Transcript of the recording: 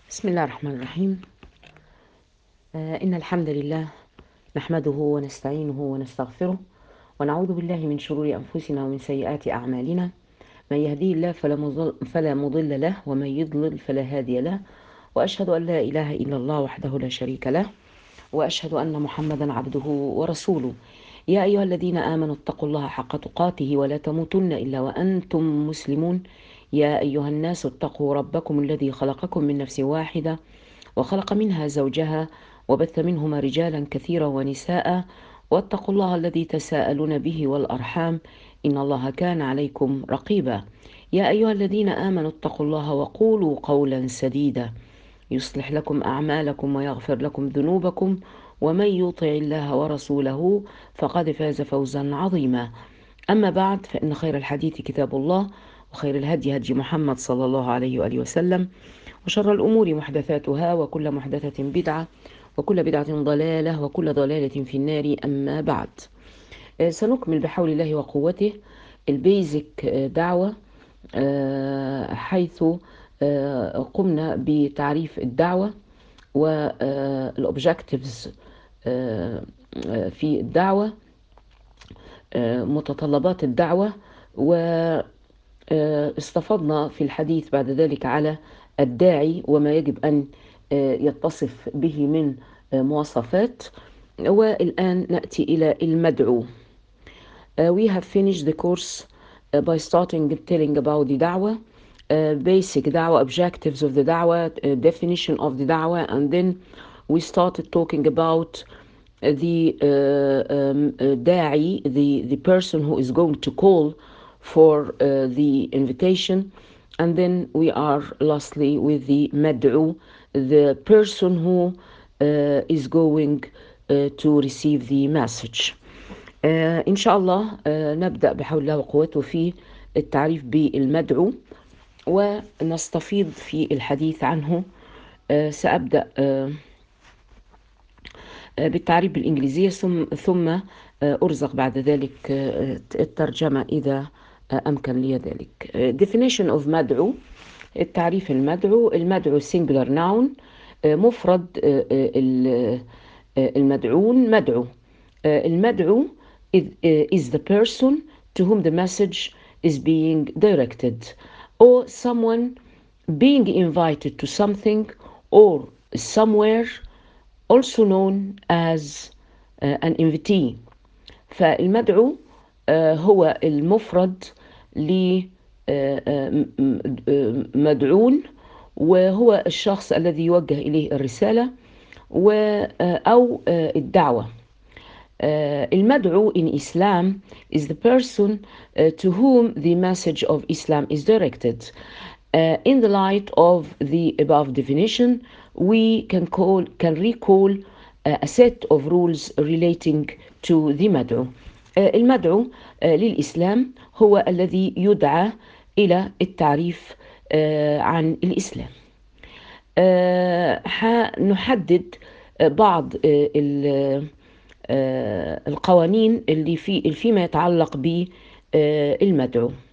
بسم الله الرحمن الرحيم. إن الحمد لله نحمده ونستعينه ونستغفره ونعوذ بالله من شرور أنفسنا ومن سيئات أعمالنا. من يهديه الله فلا مضل له، ومن يضلل فلا هادي له. وأشهد أن لا إله إلا الله وحده لا شريك له، وأشهد أن محمدا عبده ورسوله. يا أيها الذين آمنوا اتقوا الله حق تقاته ولا تموتن إلا وأنتم مسلمون. يا أيها الناس اتقوا ربكم الذي خلقكم من نفس واحدة وخلق منها زوجها وبث منهما رجالا كثيرا ونساء، واتقوا الله الذي تساءلون به والأرحام، إن الله كان عليكم رقيبا. يا أيها الذين آمنوا اتقوا الله وقولوا قولا سديدا يصلح لكم أعمالكم ويغفر لكم ذنوبكم، ومن يطع الله ورسوله فقد فاز فوزا عظيما. أما بعد، فإن خير الحديث كتاب الله، وخير الهدي هدي محمد صلى الله عليه وآله وسلم، وشر الأمور محدثاتها، وكل محدثة بدعة، وكل بدعة ضلالة، وكل ضلالة في النار. أما بعد، سنكمل بحول الله وقوته البيزك دعوة، حيث قمنا بتعريف الدعوة والأوبجكتيفز في الدعوة، متطلبات الدعوة، واستفضنا في الحديث بعد ذلك على الداعي وما يجب أن يتصف به من مواصفات. والآن نأتي إلى المدعو. We have finished the course by starting telling about the da'wah, basic da'wah, objectives of the da'wah, definition of the da'wah, and then we started talking about the da'i, the person who is going to call for the invitation, and then we are lastly with the mad'u, the person who is going to receive the message. إن شاء الله نبدأ بحول الله وقوته في التعريف بالمدعو ونستفيض في الحديث عنه. سأبدأ بالتعريف بالإنجليزية، ثم أرزق بعد ذلك الترجمة إذا أمكن لي ذلك. Definition of مدعو. التعريف المدعو singular noun، مفرد المدعون مدعو. المدعو is the person to whom the message is being directed, or someone being invited to something or somewhere, also known as an invitee. فالمدعو هو المفرد لمدعون، وهو الشخص الذي يوجه إليه الرسالة أو الدعوة. المدعو in Islam is the person to whom the message of Islam is directed. In the light of the above definition, we can recall a set of rules relating to the مدعو. المدعو للإسلام هو الذي يدعى إلى التعريف عن الإسلام. نحدد بعض القوانين اللي فيما يتعلق بالمدعو.